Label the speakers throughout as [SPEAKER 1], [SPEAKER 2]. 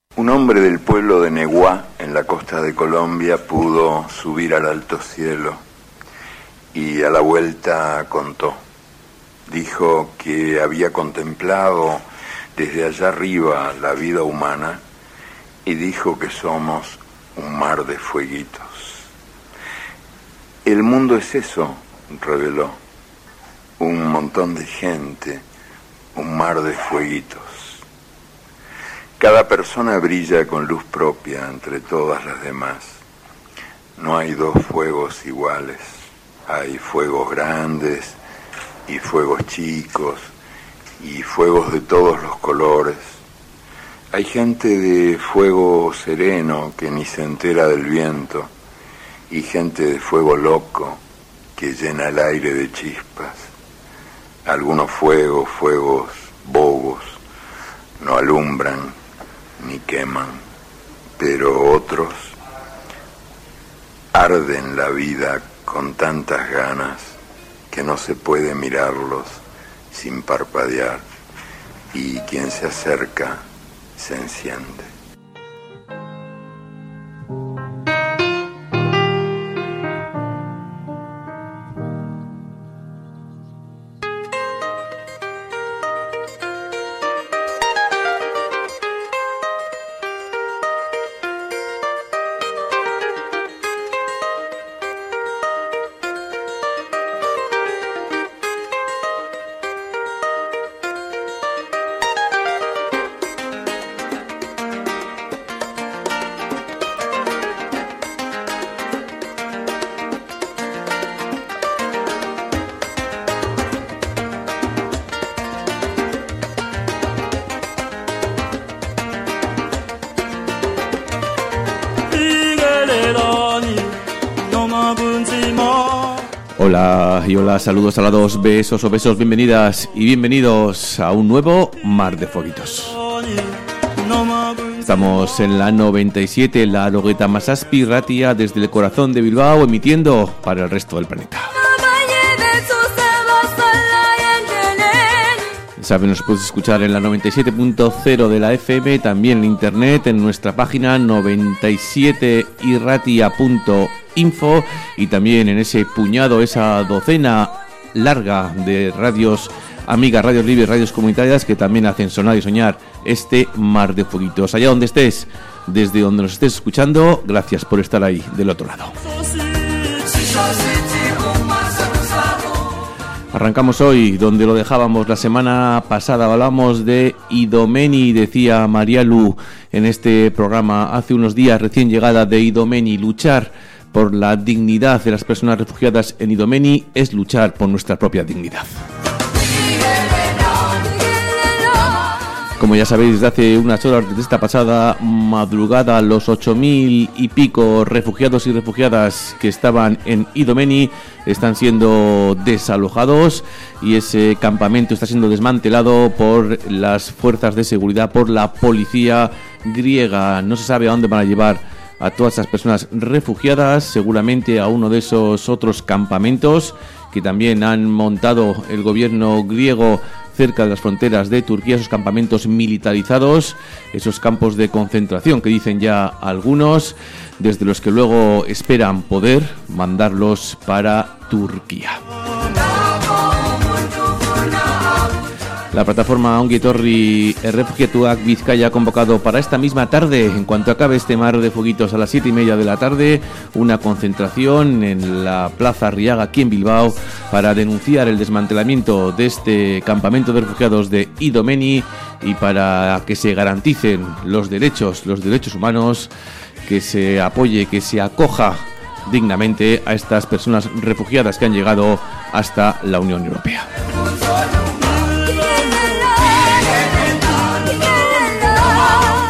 [SPEAKER 1] Un hombre del pueblo de Neguá, en la costa de Colombia, pudo subir al alto cielo y a la vuelta contó. Dijo que había contemplado desde allá arriba la vida humana y dijo que somos un mar de fueguitos. El mundo es eso, reveló, un montón de gente, un mar de fueguitos. Cada persona brilla con luz propia entre todas las demás. No hay dos fuegos iguales. Hay fuegos grandes y fuegos chicos y fuegos de todos los colores. Hay gente de fuego sereno que ni se entera del viento y gente de fuego loco que llena el aire de chispas. Algunos fuegos bobos, no alumbran ni queman, pero otros arden la vida con tantas ganas que no se puede mirarlos sin parpadear, y quien se acerca se enciende.
[SPEAKER 2] Hola y hola, saludos alados, besos o besos, bienvenidas y bienvenidos a un nuevo Mar de Fueguitos. Estamos en la 97, la Logueta Masaspi Ratia, desde el corazón de Bilbao, emitiendo para el resto del planeta. Saben, nos puedes escuchar en la 97.0 de la FM, también en internet, en nuestra página 97irratia.info y también en ese puñado, esa docena larga de radios amigas, radios libres, radios comunitarias que también hacen sonar y soñar este mar de fueguitos. Allá donde estés, desde donde nos estés escuchando, gracias por estar ahí del otro lado. Arrancamos hoy donde lo dejábamos la semana pasada. Hablamos de Idomeni, decía Marialu en este programa hace unos días, recién llegada de Idomeni. Luchar por la dignidad de las personas refugiadas en Idomeni es luchar por nuestra propia dignidad. Como ya sabéis, desde hace unas horas, desde esta pasada madrugada, los 8.000 y pico refugiados y refugiadas que estaban en Idomeni están siendo desalojados y ese campamento está siendo desmantelado por las fuerzas de seguridad, por la policía griega. No se sabe a dónde van a llevar a todas esas personas refugiadas, seguramente a uno de esos otros campamentos que también han montado el gobierno griego cerca de las fronteras de Turquía, esos campamentos militarizados, esos campos de concentración que dicen ya algunos, desde los que luego esperan poder mandarlos para Turquía. La plataforma Ongi Etorri Errefugiatuak Bizkaia ha convocado para esta misma tarde, en cuanto acabe este mar de fueguitos a las 7:30 de la tarde, una concentración en la Plaza Arriaga aquí en Bilbao para denunciar el desmantelamiento de este campamento de refugiados de Idomeni y para que se garanticen los derechos humanos, que se apoye, que se acoja dignamente a estas personas refugiadas que han llegado hasta la Unión Europea.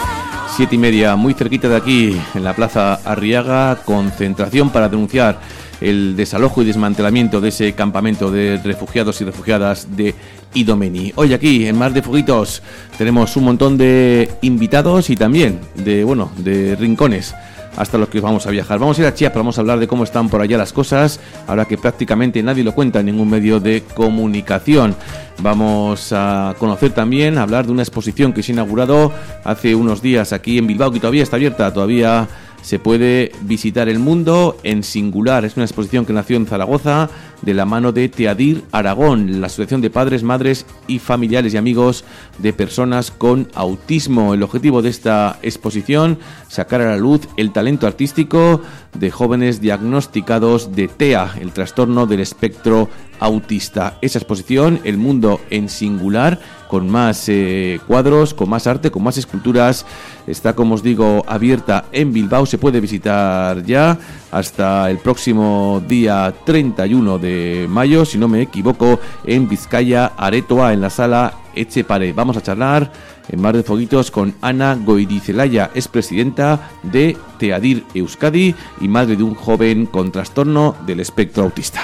[SPEAKER 2] 7:30, muy cerquita de aquí, en la Plaza Arriaga, concentración para denunciar el desalojo y desmantelamiento de ese campamento de refugiados y refugiadas de Idomeni. Hoy aquí en Mar de Fueguitos tenemos un montón de invitados y también de rincones hasta los que vamos a viajar. Vamos a ir a Chiapas, vamos a hablar de cómo están por allá las cosas, ahora que prácticamente nadie lo cuenta en ningún medio de comunicación. Vamos a conocer también, a hablar de una exposición que se ha inaugurado hace unos días aquí en Bilbao, que todavía está abierta, todavía se puede visitar el mundo en singular. Es una exposición que nació en Zaragoza de la mano de Teadir Aragón, la Asociación de Padres, Madres y Familiares y Amigos de Personas con Autismo. El objetivo de esta exposición, sacar a la luz el talento artístico de jóvenes diagnosticados de TEA, el trastorno del espectro autista. Esa exposición, El Mundo en Singular, con más cuadros, con más arte, con más esculturas, está, como os digo, abierta en Bilbao. Se puede visitar ya hasta el próximo día 31 de mayo, si no me equivoco, en Vizcaya, Aretoa, en la sala Etxepare. Vamos a charlar en Mar de Fueguitos con Ana Goirizelaya, es presidenta de Teadir Euskadi y madre de un joven con trastorno del espectro autista.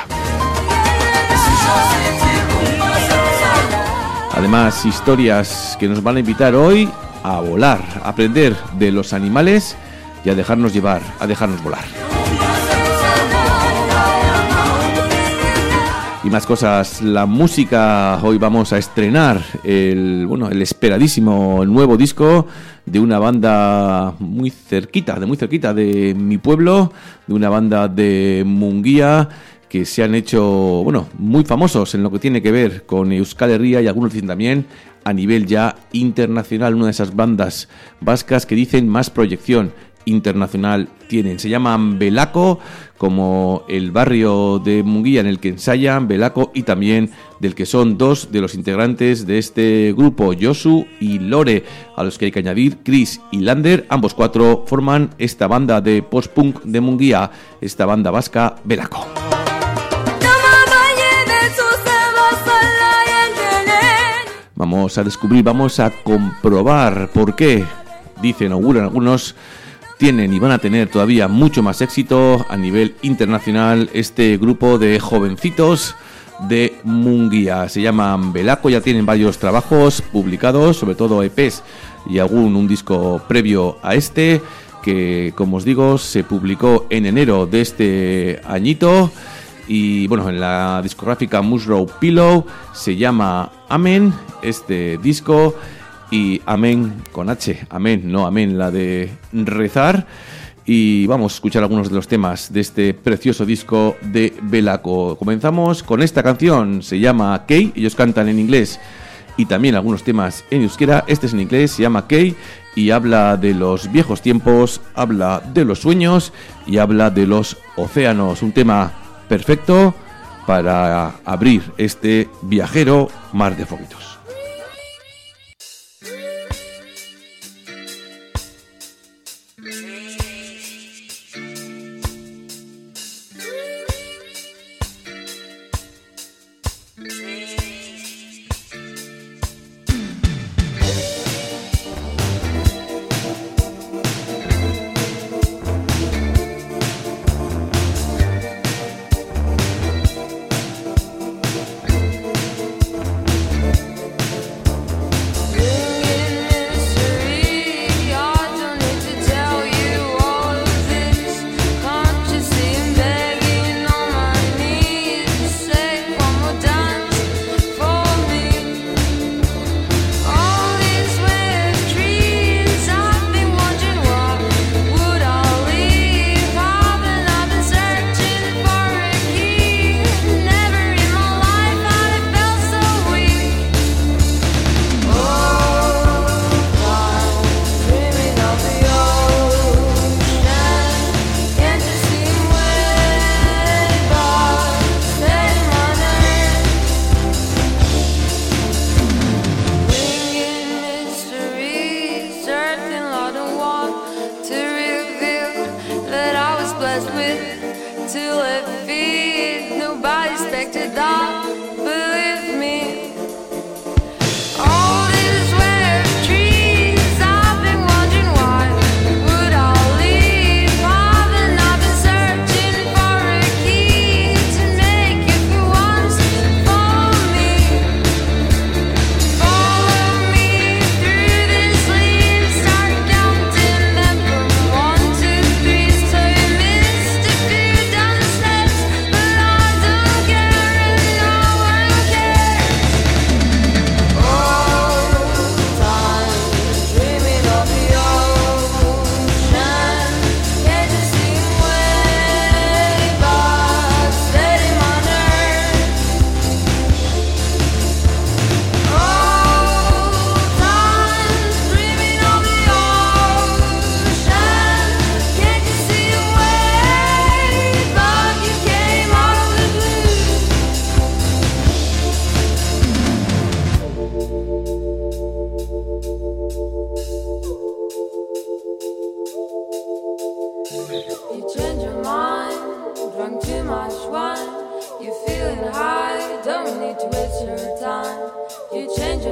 [SPEAKER 2] Además, historias que nos van a invitar hoy a volar, a aprender de los animales y a dejarnos llevar, a dejarnos volar. Y más cosas, la música. Hoy vamos a estrenar el esperadísimo nuevo disco de una banda muy cerquita de mi pueblo, de una banda de Munguía, que se han hecho muy famosos en lo que tiene que ver con Euskal Herria y algunos dicen también a nivel ya internacional. Una de esas bandas vascas que dicen más proyección internacional tienen. Se llaman Belako, como el barrio de Munguía en el que ensayan, Belako, y también del que son dos de los integrantes de este grupo, Josu y Lore, a los que hay que añadir Chris y Lander. Ambos cuatro forman esta banda de post-punk de Munguía, esta banda vasca Belako. Vamos a descubrir, vamos a comprobar por qué, dicen, auguran algunos, tienen y van a tener todavía mucho más éxito a nivel internacional este grupo de jovencitos de Munguía. Se llaman Belako, ya tienen varios trabajos publicados, sobre todo EPs y un disco previo a este, que, como os digo, se publicó en enero de este añito. Y en la discográfica Musrow Pillow se llama Amén este disco, y Amén con H, Amén, no Amén, la de rezar. Y vamos a escuchar algunos de los temas de este precioso disco de Belako. Comenzamos con esta canción, se llama Kei, ellos cantan en inglés y también algunos temas en euskera. Este es en inglés, se llama Kei y habla de los viejos tiempos, habla de los sueños y habla de los océanos. Un tema perfecto para abrir este viajero Mar de Fueguitos.
[SPEAKER 3] Key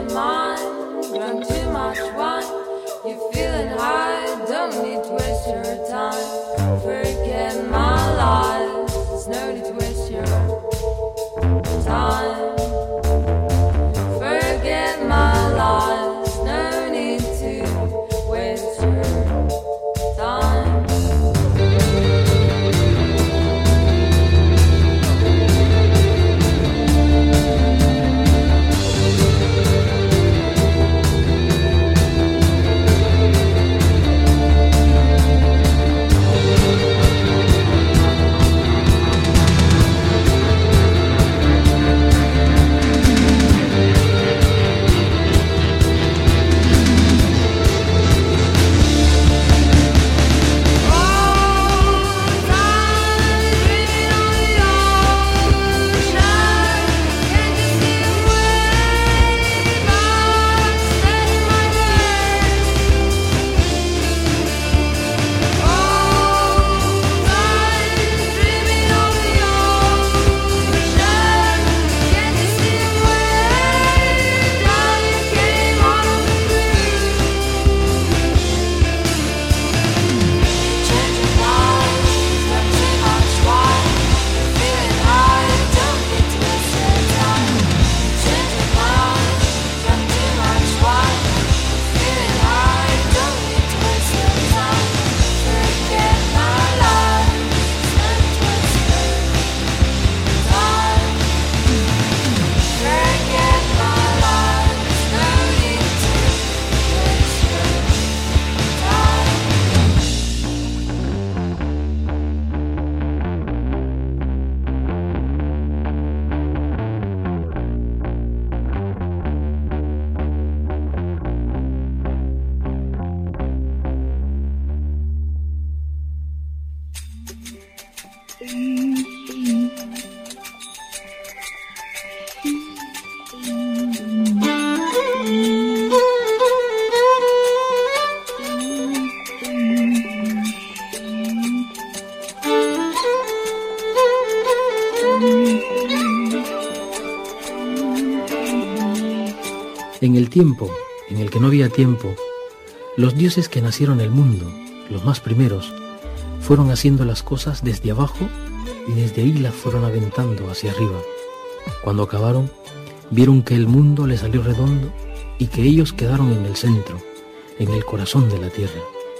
[SPEAKER 3] En el tiempo en el que no había tiempo, los dioses que nacieron el mundo, los más primeros, fueron haciendo las cosas desde abajo y desde ahí las fueron aventando hacia arriba. Cuando acabaron, vieron que el mundo les salió redondo y que ellos quedaron en el centro, en el corazón de la tierra.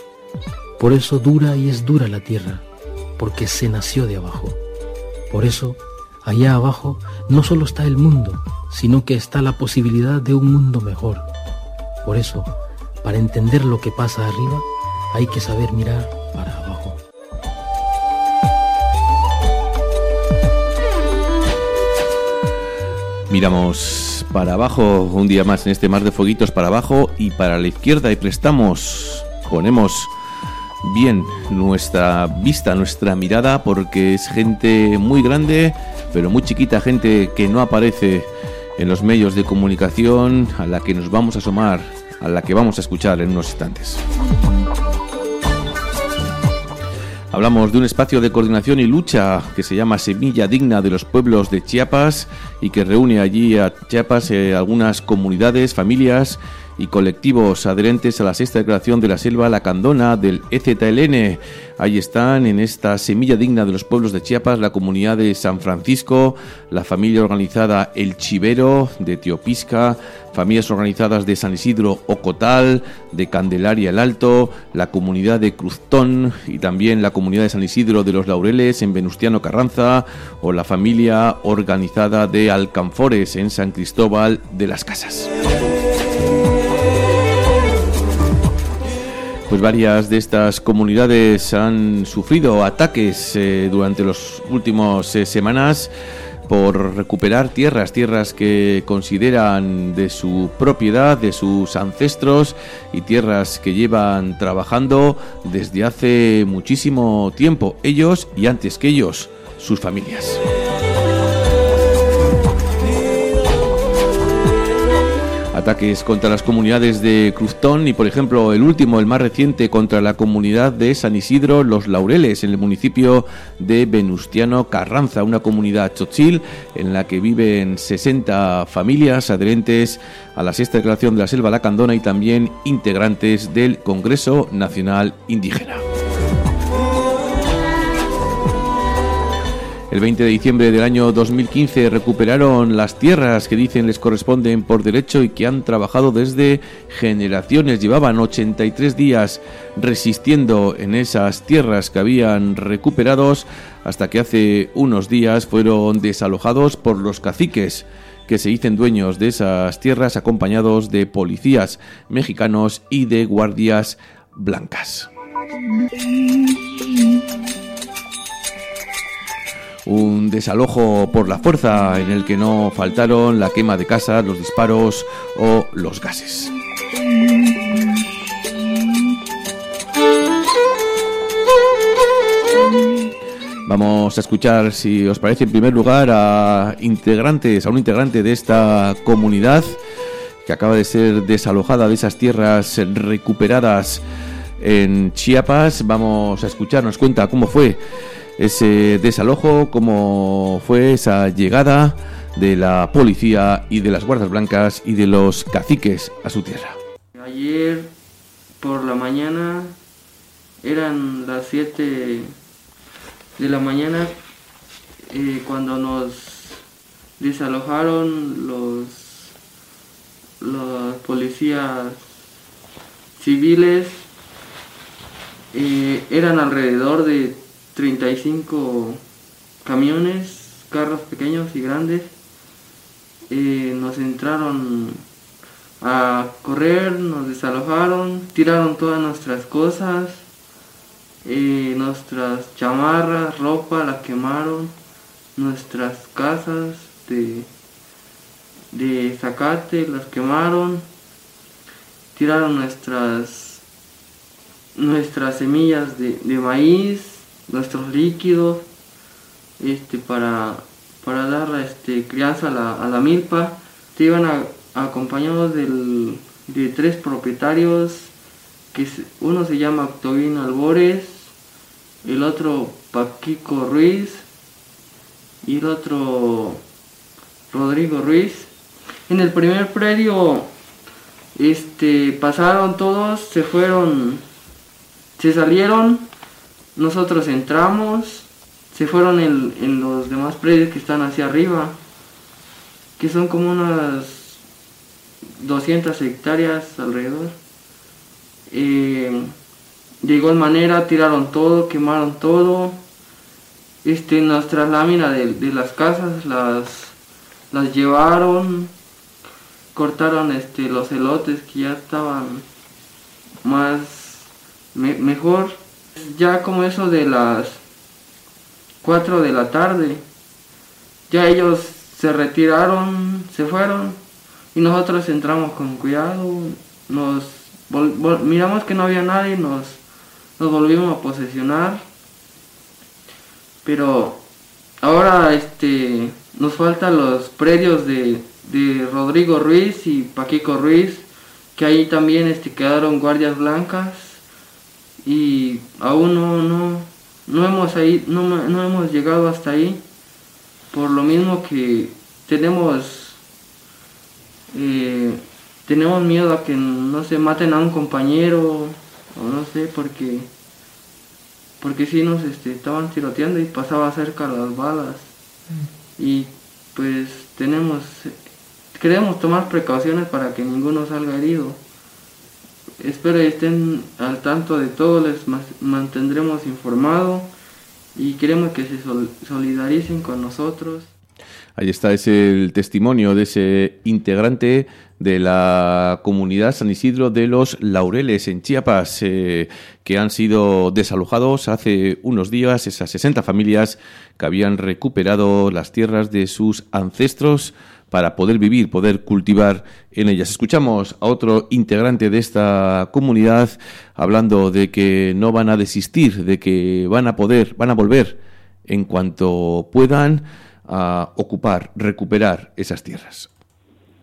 [SPEAKER 3] Por eso dura y es dura la tierra, porque se nació de abajo. Por eso, allá abajo no solo está el mundo, sino que está la posibilidad de un mundo mejor. Por eso, para entender lo que pasa arriba, hay que saber mirar para abajo.
[SPEAKER 2] Miramos para abajo un día más en este mar de fueguitos para abajo y para la izquierda y ponemos bien nuestra vista, nuestra mirada, porque es gente muy grande, pero muy chiquita, gente que no aparece en los medios de comunicación, a la que nos vamos a asomar, a la que vamos a escuchar en unos instantes. Hablamos de un espacio de coordinación y lucha que se llama Semilla Digna de los Pueblos de Chiapas y que reúne allí a Chiapas algunas comunidades, familias y colectivos adherentes a la sexta declaración de la selva lacandona del EZLN. Ahí están en esta Semilla Digna de los Pueblos de Chiapas la comunidad de San Francisco, la familia organizada El Chivero de Teopisca, familias organizadas de San Isidro Ocotal, de Candelaria el Alto, la comunidad de Cruztón y también la comunidad de San Isidro de los Laureles en Venustiano Carranza, o la familia organizada de Alcanfores en San Cristóbal de las Casas. Pues varias de estas comunidades han sufrido ataques durante las últimas semanas por recuperar tierras que consideran de su propiedad, de sus ancestros, y tierras que llevan trabajando desde hace muchísimo tiempo, ellos y antes que ellos, sus familias. Ataques contra las comunidades de Cruztón y, por ejemplo, el último, el más reciente, contra la comunidad de San Isidro Los Laureles, en el municipio de Venustiano Carranza, una comunidad tzotzil en la que viven 60 familias adherentes a la Sexta Declaración de la Selva Lacandona y también integrantes del Congreso Nacional Indígena. El 20 de diciembre del año 2015 recuperaron las tierras que dicen les corresponden por derecho y que han trabajado desde generaciones. Llevaban 83 días resistiendo en esas tierras que habían recuperados hasta que hace unos días fueron desalojados por los caciques que se dicen dueños de esas tierras, acompañados de policías mexicanos y de guardias blancas. Un desalojo por la fuerza en el que no faltaron la quema de casas, los disparos o los gases. Vamos a escuchar, si os parece, en primer lugar a un integrante de esta comunidad que acaba de ser desalojada de esas tierras recuperadas en Chiapas. Vamos a escuchar, nos cuenta cómo fue ese desalojo, cómo fue esa llegada de la policía y de las guardias blancas y de los caciques a su tierra.
[SPEAKER 4] Ayer por la mañana, eran las 7 de la mañana, cuando nos desalojaron los policías civiles. Eran alrededor de 35 camiones, carros pequeños y grandes. Nos entraron a correr, nos desalojaron, tiraron todas nuestras cosas, nuestras chamarras, ropa, las quemaron, nuestras casas de zacate las quemaron, tiraron nuestras semillas de maíz, nuestros líquidos, para dar crianza a la milpa. Te iban acompañados de 3 propietarios, que uno se llama Octavino Albores, el otro Paquico Ruiz y el otro Rodrigo Ruiz. En el primer predio pasaron todos, se salieron, nosotros entramos, se fueron en los demás predios que están hacia arriba, que son como unas 200 hectáreas alrededor. De igual manera tiraron todo, quemaron todo. Nuestras láminas de las casas las llevaron, cortaron los elotes que ya estaban mejor. Ya como eso de las 4 de la tarde, ya ellos se retiraron, se fueron y nosotros entramos con cuidado, miramos que no había nadie, nos volvimos a posesionar, pero ahora nos faltan los predios de Rodrigo Ruiz y Paquico Ruiz, que ahí también quedaron guardias blancas y aún no hemos llegado hasta ahí, por lo mismo que tenemos miedo a que no se maten a un compañero, o no sé, porque sí nos estaban tiroteando y pasaba cerca las balas. Y pues queremos tomar precauciones para que ninguno salga herido. Espero que estén al tanto de todo, les mantendremos informados y queremos que se solidaricen con nosotros.
[SPEAKER 2] Ahí está, es el testimonio de ese integrante de la comunidad San Isidro de los Laureles en Chiapas, que han sido desalojados hace unos días, esas 60 familias que habían recuperado las tierras de sus ancestros para poder vivir, poder cultivar en ellas. Escuchamos a otro integrante de esta comunidad hablando de que no van a desistir, de que van a volver en cuanto puedan a ocupar, recuperar esas tierras.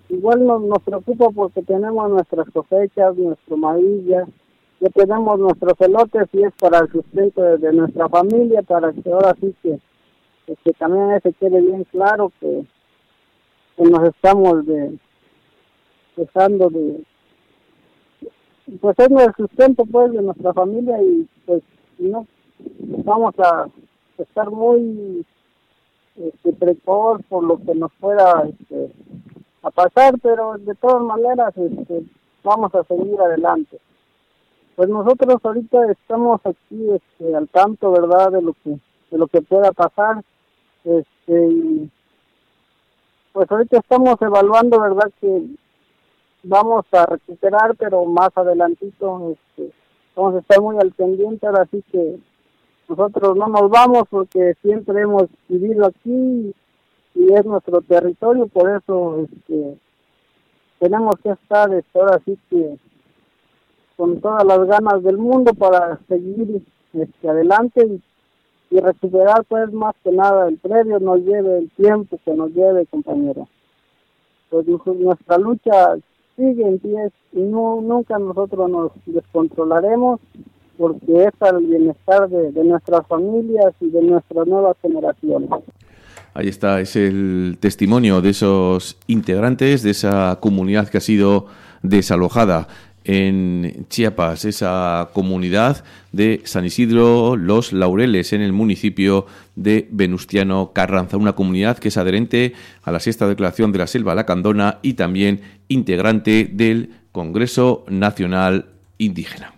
[SPEAKER 5] igual nos preocupa porque tenemos nuestras cosechas, nuestro maíz, ya tenemos nuestros elotes y es para el sustento de nuestra familia, para que ahora sí que también se quede bien claro que nos estamos dejando de, pues es el sustento pues de nuestra familia y pues no vamos a estar muy precoz por lo que nos pueda a pasar, pero de todas maneras vamos a seguir adelante. Pues nosotros ahorita estamos aquí al tanto, ¿verdad?, de lo que pueda pasar, y pues ahorita estamos evaluando, ¿verdad?, que vamos a recuperar, pero más adelantito vamos a estar muy al pendiente. Ahora sí que nosotros no nos vamos porque siempre hemos vivido aquí y es nuestro territorio, por eso tenemos que estar ahora sí que con todas las ganas del mundo para seguir adelante y recuperar pues más que nada el predio, nos lleve el tiempo que nos lleve, compañero. Pues nuestra lucha sigue en pie y nunca nosotros nos descontrolaremos porque es para el bienestar de nuestras familias y de nuestras nuevas generaciones.
[SPEAKER 2] Ahí está, es el testimonio de esos integrantes de esa comunidad que ha sido desalojada en Chiapas, esa comunidad de San Isidro Los Laureles, en el municipio de Venustiano Carranza, una comunidad que es adherente a la Sexta Declaración de la Selva Lacandona y también integrante del Congreso Nacional Indígena.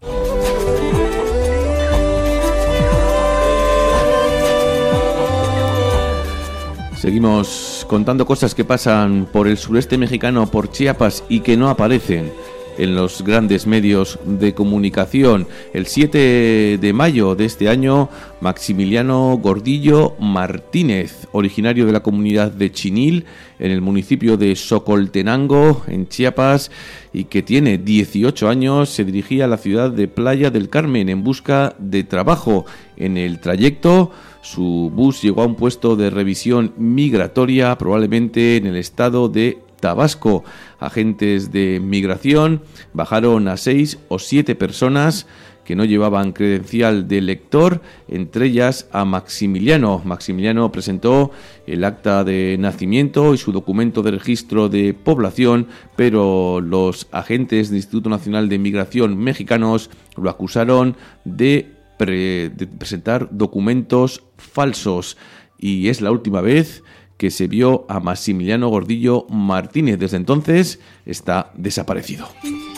[SPEAKER 2] Seguimos contando cosas que pasan por el sureste mexicano, por Chiapas, y que no aparecen en los grandes medios de comunicación. El 7 de mayo de este año, Maximiliano Gordillo Martínez, originario de la comunidad de Chinil, en el municipio de Socoltenango, en Chiapas, y que tiene 18 años, se dirigía a la ciudad de Playa del Carmen en busca de trabajo. En el trayecto, su bus llegó a un puesto de revisión migratoria, probablemente en el estado de Tabasco. Agentes de migración bajaron a 6 o 7 personas que no llevaban credencial de lector, entre ellas a Maximiliano. Maximiliano presentó el acta de nacimiento y su documento de registro de población, pero los agentes del Instituto Nacional de Migración mexicanos lo acusaron de presentar documentos falsos, y es la última vez que se vio a Maximiliano Gordillo Martínez. Desde entonces está desaparecido.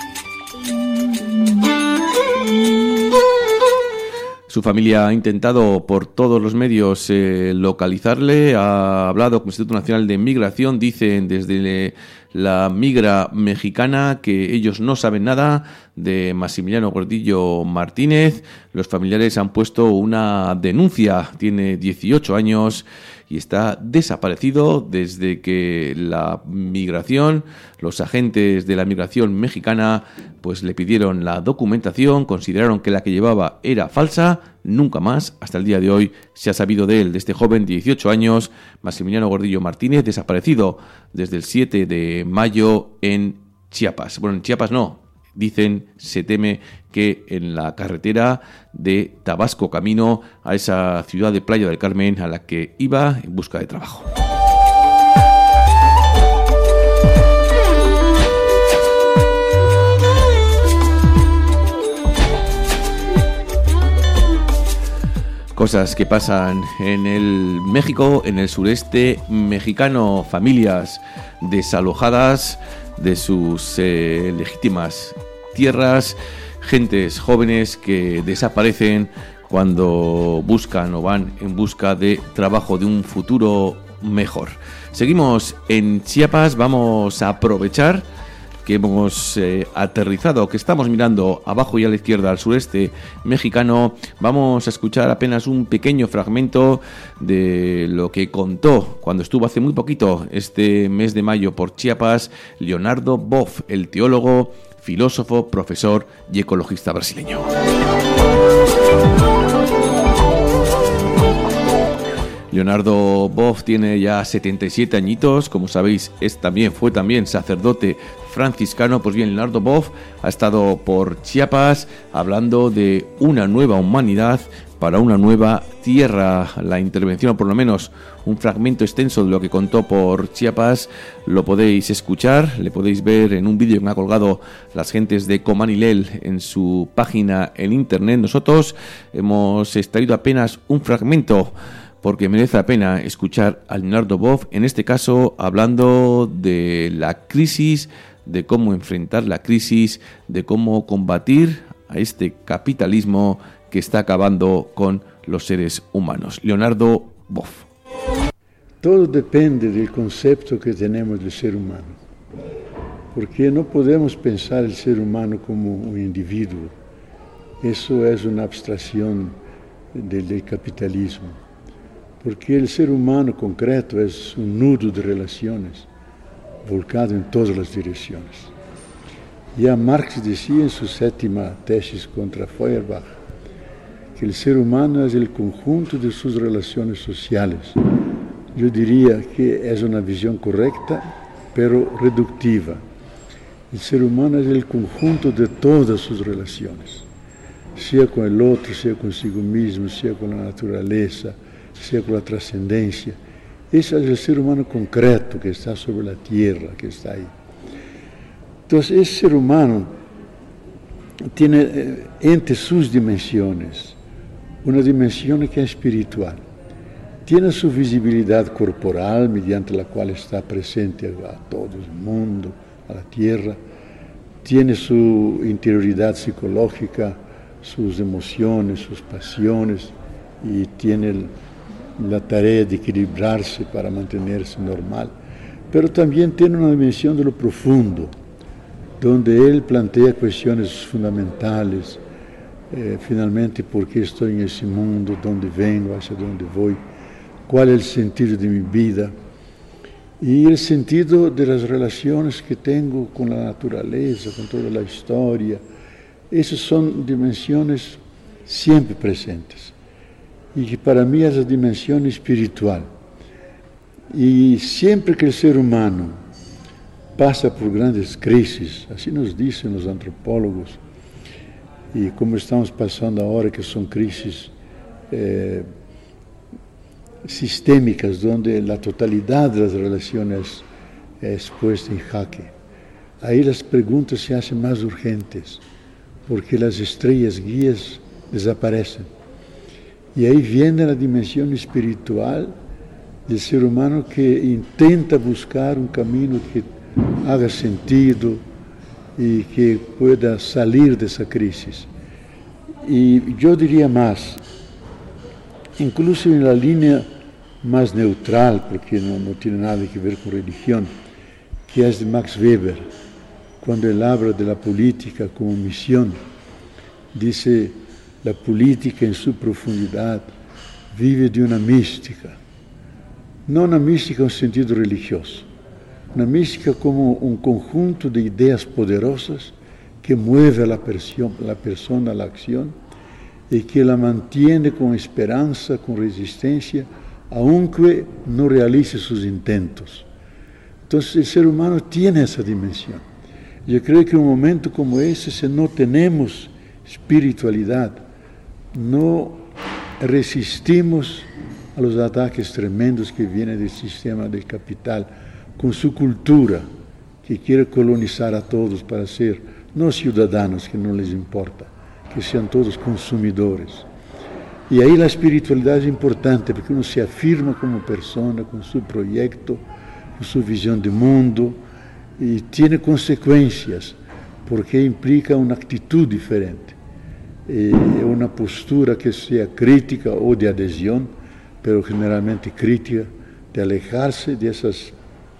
[SPEAKER 2] Su familia ha intentado por todos los medios localizarle, ha hablado con el Instituto Nacional de Migración, dicen desde la migra mexicana que ellos no saben nada de Maximiliano Gordillo Martínez. Los familiares han puesto una denuncia, tiene 18 años y está desaparecido desde que la migración, los agentes de la migración mexicana, pues le pidieron la documentación, consideraron que la que llevaba era falsa. Nunca más, hasta el día de hoy, se ha sabido de él, de este joven de 18 años, Maximiliano Gordillo Martínez, desaparecido desde el 7 de mayo en Chiapas. Bueno, en Chiapas no, dicen, se teme que en la carretera de Tabasco, camino a esa ciudad de Playa del Carmen a la que iba en busca de trabajo. Cosas que pasan en el México, en el sureste mexicano, familias desalojadas de sus legítimas tierras, gentes jóvenes que desaparecen cuando buscan o van en busca de trabajo, de un futuro mejor. Seguimos en Chiapas, vamos a aprovechar que hemos aterrizado, que estamos mirando abajo y a la izquierda al sureste mexicano. Vamos a escuchar apenas un pequeño fragmento de lo que contó cuando estuvo hace muy poquito, este mes de mayo, por Chiapas, Leonardo Boff, el teólogo, filósofo, profesor y ecologista brasileño. Leonardo Boff tiene ya 77 añitos, como sabéis, fue también sacerdote franciscano. Pues bien, Leonardo Boff ha estado por Chiapas hablando de una nueva humanidad para una nueva tierra. La intervención, o por lo menos un fragmento extenso de lo que contó por Chiapas, lo podéis escuchar, le podéis ver en un vídeo que me ha colgado las gentes de Comanilel en su página en internet. Nosotros hemos extraído apenas un fragmento porque merece la pena escuchar a Leonardo Boff, en este caso hablando de la crisis, de cómo enfrentar la crisis, de cómo combatir a este capitalismo que está acabando con los seres humanos. Leonardo Boff.
[SPEAKER 6] Todo depende del concepto que tenemos del ser humano, porque no podemos pensar el ser humano como un individuo. Eso es una abstracción del capitalismo, porque el ser humano concreto es un nudo de relaciones volcado en todas las direcciones. Ya Marx decía en su 7ª tesis contra Feuerbach que el ser humano es el conjunto de sus relaciones sociales. Yo diría que es una visión correcta, pero reductiva. El ser humano es el conjunto de todas sus relaciones, sea con el otro, sea consigo mismo, sea con la naturaleza, sea con la trascendencia. Ese es el ser humano concreto que está sobre la tierra, que está ahí. Entonces, ese ser humano tiene entre sus dimensiones una dimensión que es espiritual. Tiene su visibilidad corporal, mediante la cual está presente a todo el mundo, a la tierra. Tiene su interioridad psicológica, sus emociones, sus pasiones, y tiene la tarea de equilibrarse para mantenerse normal. Pero también tiene una dimensión de lo profundo, donde él plantea cuestiones fundamentales, finalmente, ¿por qué estoy en ese mundo? ¿Dónde vengo? ¿Hacia dónde voy? ¿Cuál es el sentido de mi vida? Y el sentido de las relaciones que tengo con la naturaleza, con toda la historia. Esas son dimensiones siempre presentes. Y que para mí es la dimensión espiritual. Y siempre que el ser humano pasa por grandes crisis, así nos dicen los antropólogos, y como estamos pasando ahora, que son crisis sistémicas, donde la totalidad de las relaciones es puesta en jaque. Ahí las preguntas se hacen más urgentes, porque las estrellas guías desaparecen. Y ahí viene la dimensión espiritual del ser humano, que intenta buscar un camino que haga sentido y que pueda salir de esa crisis. Y yo diría más, incluso en la línea más neutral, porque no tiene nada que ver con religión, que es de Max Weber, cuando él habla de la política como misión. Dice: la política en su profundidad vive de una mística, no una mística en sentido religioso, una mística como un conjunto de ideas poderosas que mueve a la persona a la acción y que la mantiene con esperanza, con resistencia, aunque no realice sus intentos. Entonces el ser humano tiene esa dimensión. Yo creo que en un momento como ese, si no tenemos espiritualidad, no resistimos a los ataques tremendos que vienen del sistema del capital, con su cultura, que quiere colonizar a todos para ser, no ciudadanos, que no les importa, que sean todos consumidores. Y ahí la espiritualidad es importante, porque uno se afirma como persona, con su proyecto, con su visión de mundo, y tiene consecuencias, porque implica una actitud diferente, una postura que sea crítica o de adhesión, pero generalmente crítica, de alejarse de esas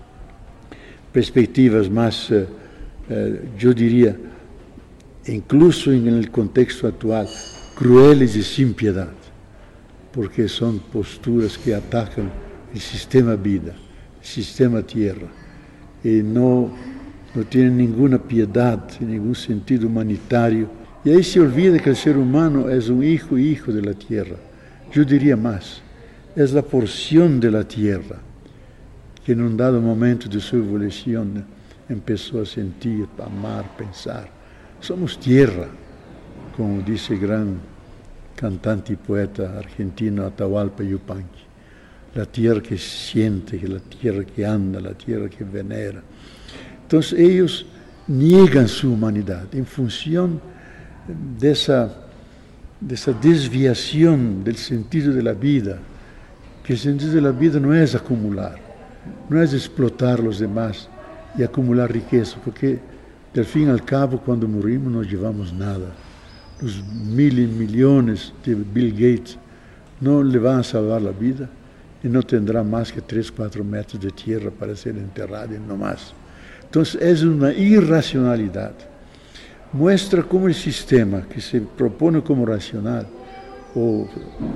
[SPEAKER 6] perspectivas más, yo diría, incluso en el contexto actual, crueles y sin piedad, porque son posturas que atacan el sistema vida, el sistema tierra, y no tienen ninguna piedad, ningún sentido humanitario. Y ahí se olvida que el ser humano es un hijo de la tierra. Yo diría más, es la porción de la tierra que en un dado momento de su evolución empezó a sentir, a amar, pensar. Somos tierra, como dice el gran cantante y poeta argentino Atahualpa Yupanqui. La tierra que siente, la tierra que anda, la tierra que venera. Entonces ellos niegan su humanidad en función de esa desviación del sentido de la vida, que el sentido de la vida no es acumular, no es explotar a los demás y acumular riqueza, porque al fin y al cabo cuando morimos no llevamos nada. Los miles y millones de Bill Gates no le van a salvar la vida y no tendrá más que 3-4 metros de tierra para ser enterrado y no más. Entonces es una irracionalidad. Muestra cómo el sistema que se propone como racional o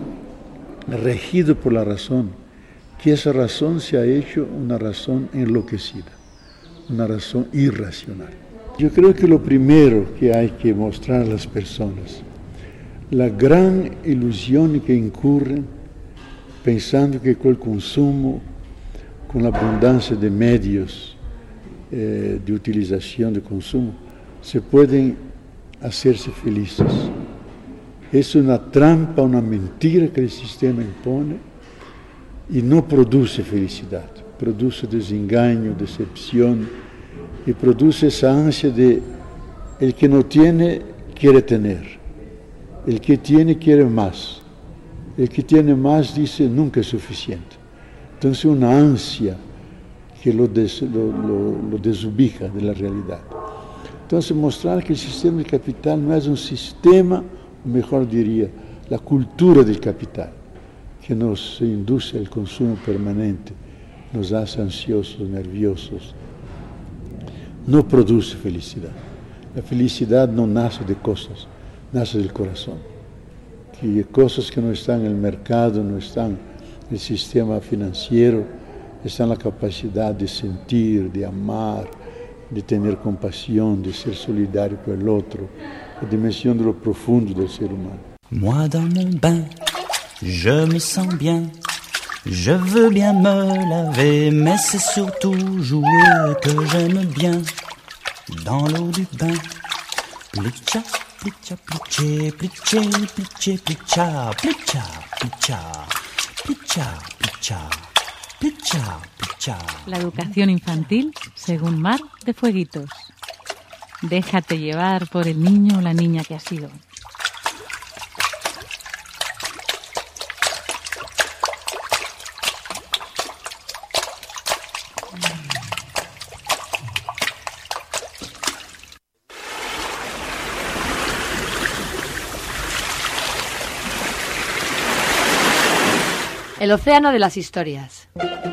[SPEAKER 6] regido por la razón, que esa razón se ha hecho una razón enloquecida, una razón irracional. Yo creo que lo primero que hay que mostrar a las personas, la gran ilusión que incurren pensando que con el consumo, con la abundancia de medios de utilización, de consumo, se pueden hacerse felices. Es una trampa, una mentira que el sistema impone y no produce felicidad, produce desengaño, decepción y produce esa ansia de el que no tiene quiere tener, el que tiene quiere más, el que tiene más dice nunca es suficiente. Entonces una ansia que lo desubica de la realidad. Entonces mostrar que el sistema del capital no es un sistema, o mejor diría, la cultura del capital, que nos induce al consumo permanente, nos hace ansiosos, nerviosos, no produce felicidad. La felicidad no nace de cosas, nace del corazón. Y cosas que no están en el mercado, no están en el sistema financiero, están en la capacidad de sentir, de amar, de tener compasión, de ser solidario con el otro, la dimensión de lo profundo del ser humano.
[SPEAKER 7] Moi dans mon bain, je me sens bien, je veux bien me laver, mais c'est surtout jouer que j'aime bien. Dans l'eau du bain, plitcha, plitcha, plitché, plitché, plitché, plitcha, plitcha, plitcha, plitcha, plitcha. Picha, picha.
[SPEAKER 8] La educación infantil según Mar de Fueguitos. Déjate llevar por el niño o la niña que has sido.
[SPEAKER 9] El océano de las historias.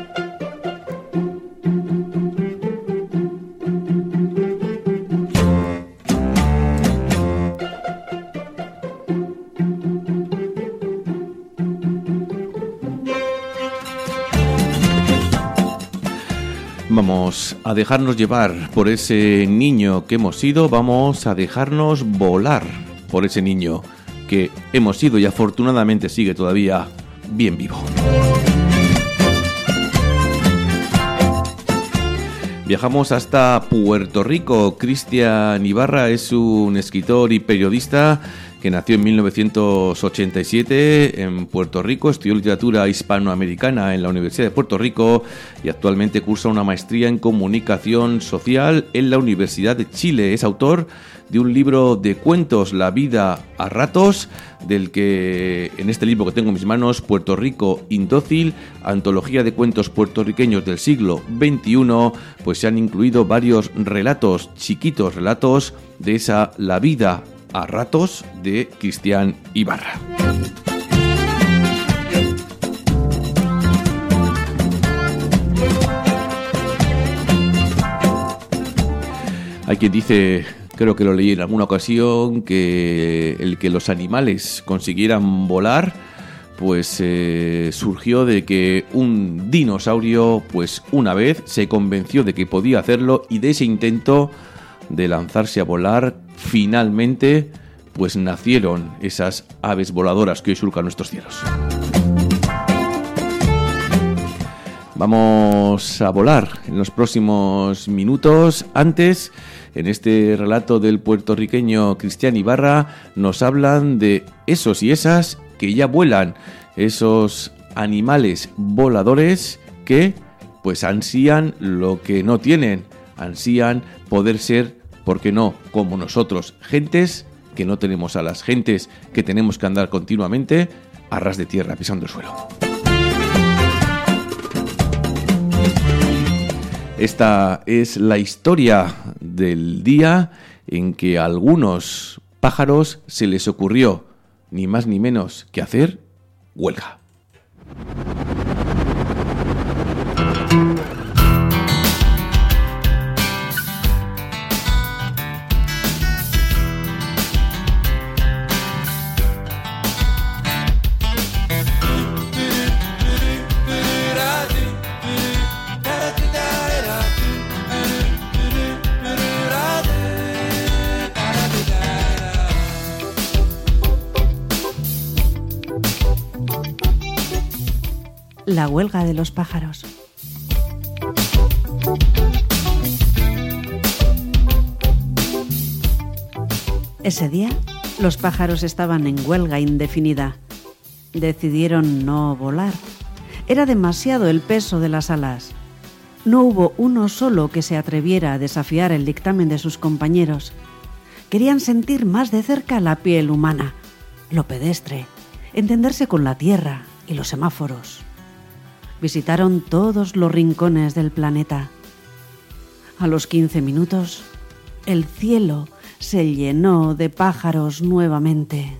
[SPEAKER 2] Vamos a dejarnos llevar por ese niño que hemos sido, vamos a dejarnos volar por ese niño que hemos sido y afortunadamente sigue todavía bien vivo. Viajamos hasta Puerto Rico. Cristian Ibarra es un escritor y periodista que nació en 1987 en Puerto Rico, estudió literatura hispanoamericana en la Universidad de Puerto Rico y actualmente cursa una maestría en comunicación social en la Universidad de Chile. Es autor de un libro de cuentos, La vida a ratos, del que en este libro que tengo en mis manos, Puerto Rico indócil, antología de cuentos puertorriqueños del siglo XXI, pues se han incluido varios relatos, chiquitos relatos de esa La vida a ratos de Cristian Ibarra. Hay quien dice, creo que lo leí en alguna ocasión, que el que los animales consiguieran volar pues surgió de que un dinosaurio pues una vez se convenció de que podía hacerlo y de ese intento de lanzarse a volar finalmente pues nacieron esas aves voladoras que hoy surcan nuestros cielos. Vamos a volar en los próximos minutos. Antes, en este relato del puertorriqueño Cristian Ibarra, nos hablan de esos y esas que ya vuelan, esos animales voladores que pues ansían lo que no tienen, ansían poder ser, ¿por qué no?, como nosotros, gentes que no tenemos alas, gentes que tenemos que andar continuamente a ras de tierra, pisando el suelo. Esta es la historia del día en que a algunos pájaros se les ocurrió ni más ni menos que hacer huelga.
[SPEAKER 9] La huelga de los pájaros. Ese día, los pájaros estaban en huelga indefinida. Decidieron no volar. Era demasiado el peso de las alas. No hubo uno solo que se atreviera a desafiar el dictamen de sus compañeros. Querían sentir más de cerca la piel humana, lo pedestre, entenderse con la tierra y los semáforos. Visitaron todos los rincones del planeta. A los 15 minutos, el cielo se llenó de pájaros nuevamente.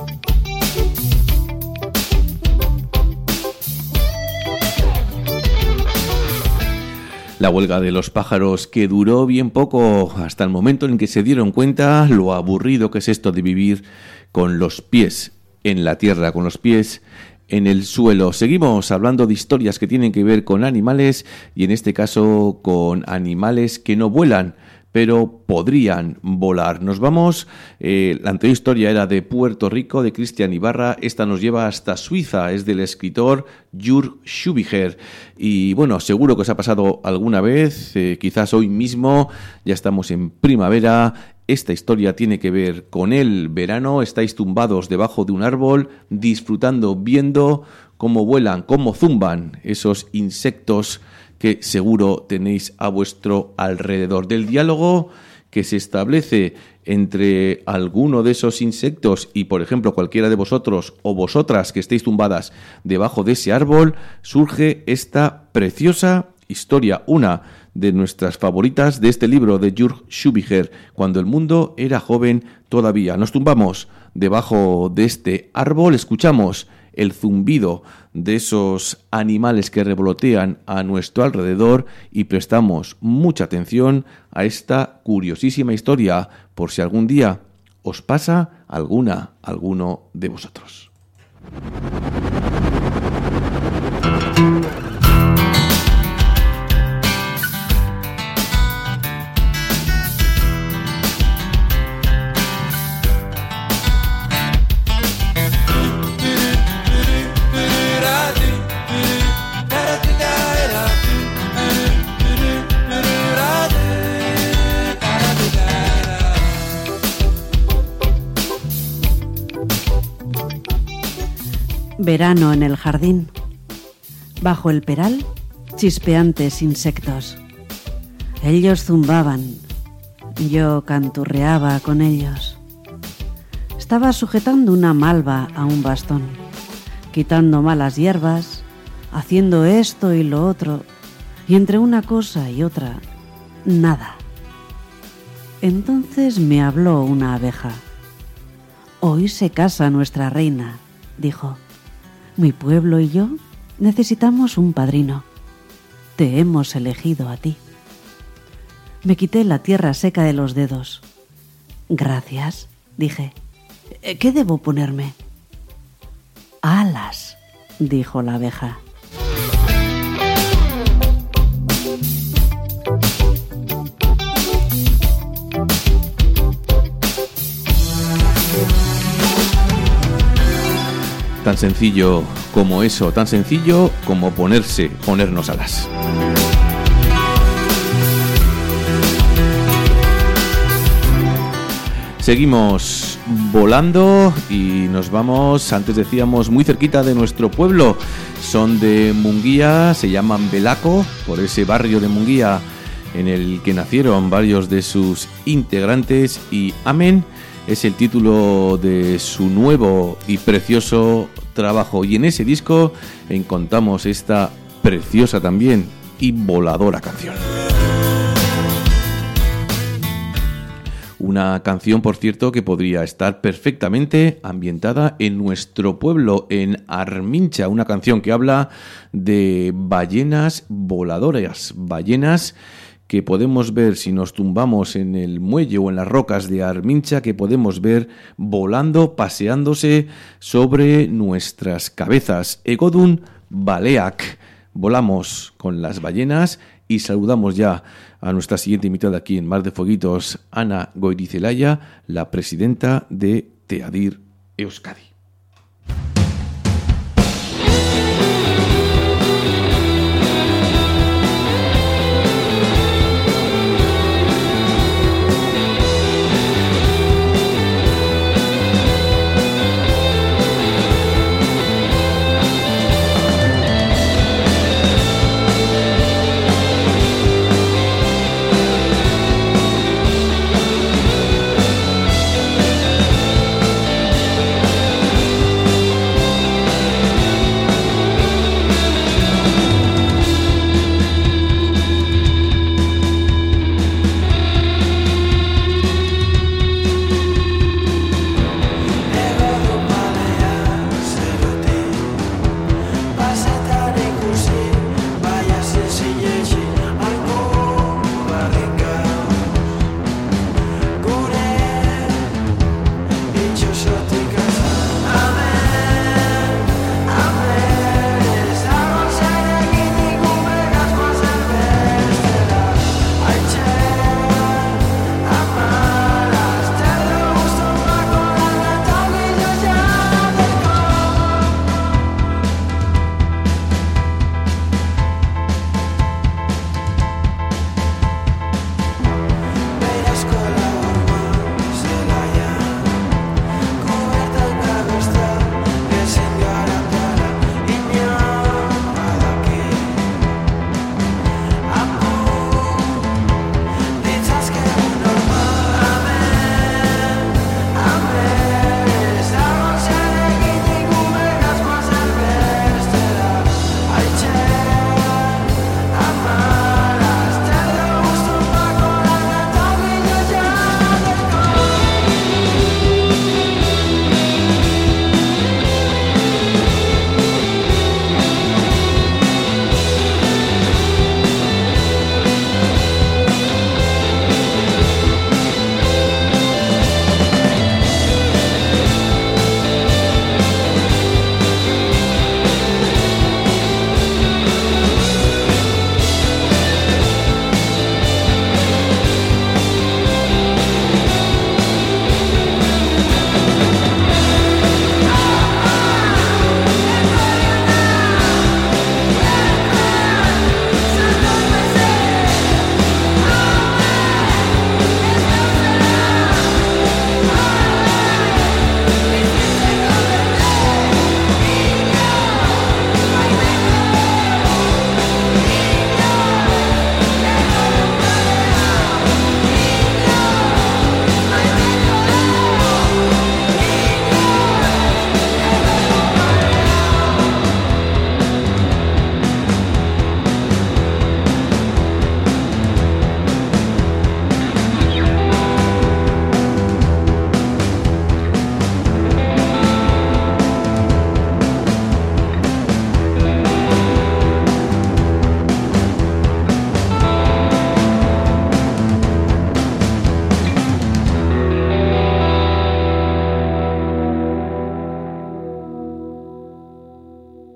[SPEAKER 2] La huelga de los pájaros, que duró bien poco, hasta el momento en que se dieron cuenta lo aburrido que es esto de vivir con los pies en la tierra, con los pies en el suelo. Seguimos hablando de historias que tienen que ver con animales y en este caso con animales que no vuelan, pero podrían volar. Nos vamos, la anterior historia era de Puerto Rico, de Cristian Ibarra. Esta nos lleva hasta Suiza, es del escritor Jürg Schubiger. Y bueno, seguro que os ha pasado alguna vez, quizás hoy mismo, ya estamos en primavera. Esta historia tiene que ver con el verano. Estáis tumbados debajo de un árbol, disfrutando, viendo cómo vuelan, cómo zumban esos insectos que seguro tenéis a vuestro alrededor. Del diálogo que se establece entre alguno de esos insectos y, por ejemplo, cualquiera de vosotros o vosotras que estéis tumbadas debajo de ese árbol, surge esta preciosa historia, una de nuestras favoritas de este libro de Jürg Schubiger, Cuando el mundo era joven todavía. Nos tumbamos debajo de este árbol, escuchamos el zumbido de esos animales que revolotean a nuestro alrededor y prestamos mucha atención a esta curiosísima historia, por si algún día os pasa alguno de vosotros.
[SPEAKER 9] Verano en el jardín. Bajo el peral, chispeantes insectos. Ellos zumbaban, yo canturreaba con ellos. Estaba sujetando una malva a un bastón, quitando malas hierbas, haciendo esto y lo otro, y entre una cosa y otra, nada. Entonces me habló una abeja. Hoy se casa nuestra reina, dijo. Mi pueblo y yo necesitamos un padrino. Te hemos elegido a ti. Me quité la tierra seca de los dedos. Gracias, dije. ¿Qué debo ponerme? Alas, dijo la abeja.
[SPEAKER 2] Tan sencillo como eso, tan sencillo como ponernos alas. Seguimos volando y nos vamos, antes decíamos, muy cerquita de nuestro pueblo. Son de Munguía, se llaman Belaco, por ese barrio de Munguía en el que nacieron varios de sus integrantes, y Amén es el título de su nuevo y precioso trabajo. Y en ese disco encontramos esta preciosa también y voladora canción. Una canción, por cierto, que podría estar perfectamente ambientada en nuestro pueblo, en Armincha. Una canción que habla de ballenas voladoras, ballenas que podemos ver si nos tumbamos en el muelle o en las rocas de Armincha, que podemos ver volando, paseándose sobre nuestras cabezas. Egodun Baleak. Volamos con las ballenas y saludamos ya a nuestra siguiente invitada aquí en Mar de Fueguitos, Ana Goirizelaya, la presidenta de Teadir Euskadi.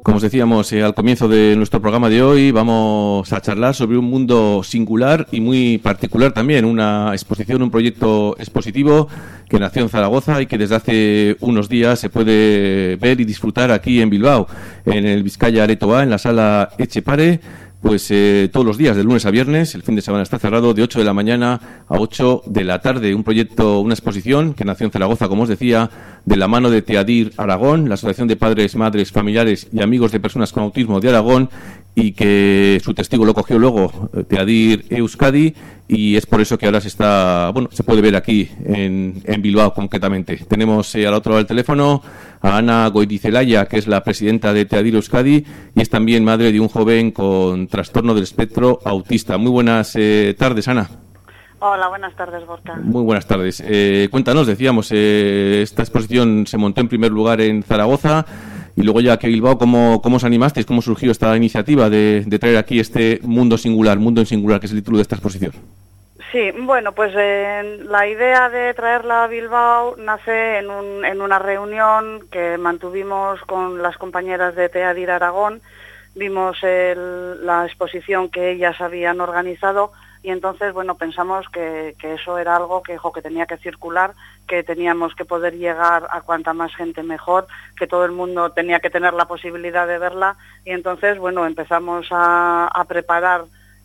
[SPEAKER 2] Como os decíamos al comienzo de nuestro programa de hoy, vamos a charlar sobre un mundo singular y muy particular también, una exposición, un proyecto expositivo que nació en Zaragoza y que desde hace unos días se puede ver y disfrutar aquí en Bilbao, en el Vizcaya Areto A, en la sala Etxepare. Pues todos los días, de lunes a viernes, el fin de semana está cerrado de 8 de la mañana a 8 de la tarde. Un proyecto, una exposición que nació en Zaragoza, como os decía, de la mano de Teadir Aragón, la Asociación de Padres, Madres, Familiares y Amigos de Personas con Autismo de Aragón, y que su testigo lo cogió luego Teadir Euskadi, y es por eso que ahora se puede ver aquí en Bilbao concretamente. Tenemos al otro lado del teléfono a Ana Goirizelaya, que es la presidenta de Teadir Euskadi y es también madre de un joven con trastorno del espectro autista. Muy buenas tardes, Ana.
[SPEAKER 10] Hola, buenas tardes, Gorka.
[SPEAKER 2] Muy buenas tardes. Cuéntanos, decíamos, esta exposición se montó en primer lugar en Zaragoza y luego ya aquí a Bilbao. ¿Cómo os animasteis? ¿Cómo surgió esta iniciativa de traer aquí este mundo en singular, que es el título de esta exposición?
[SPEAKER 10] Sí, bueno, pues la idea de traerla a Bilbao nace en una reunión que mantuvimos con las compañeras de Teadir Aragón. Vimos la exposición que ellas habían organizado y entonces, bueno, pensamos que eso era algo que tenía que circular, que teníamos que poder llegar a cuanta más gente mejor, que todo el mundo tenía que tener la posibilidad de verla, y entonces, bueno, empezamos a preparar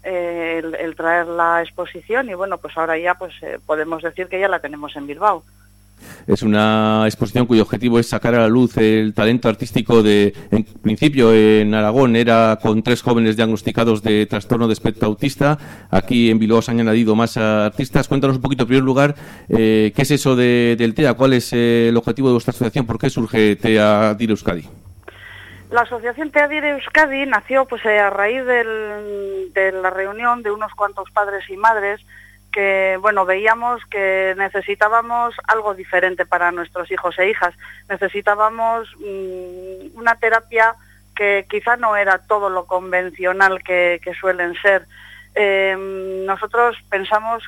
[SPEAKER 10] el traer la exposición y, bueno, pues ahora ya podemos decir que ya la tenemos en Bilbao.
[SPEAKER 2] Es una exposición cuyo objetivo es sacar a la luz el talento artístico en principio en Aragón era con 3 jóvenes diagnosticados de trastorno de espectro autista. Aquí en Bilbao se han añadido más artistas. Cuéntanos un poquito, en primer lugar, ¿qué es eso del TEA? ¿Cuál es el objetivo de vuestra asociación? ¿Por qué surge Teadir Euskadi?
[SPEAKER 10] La asociación Teadir Euskadi nació a raíz de la reunión de unos cuantos padres y madres que, bueno, veíamos que necesitábamos algo diferente para nuestros hijos e hijas. Necesitábamos una terapia que quizá no era todo lo convencional que suelen ser. Nosotros pensamos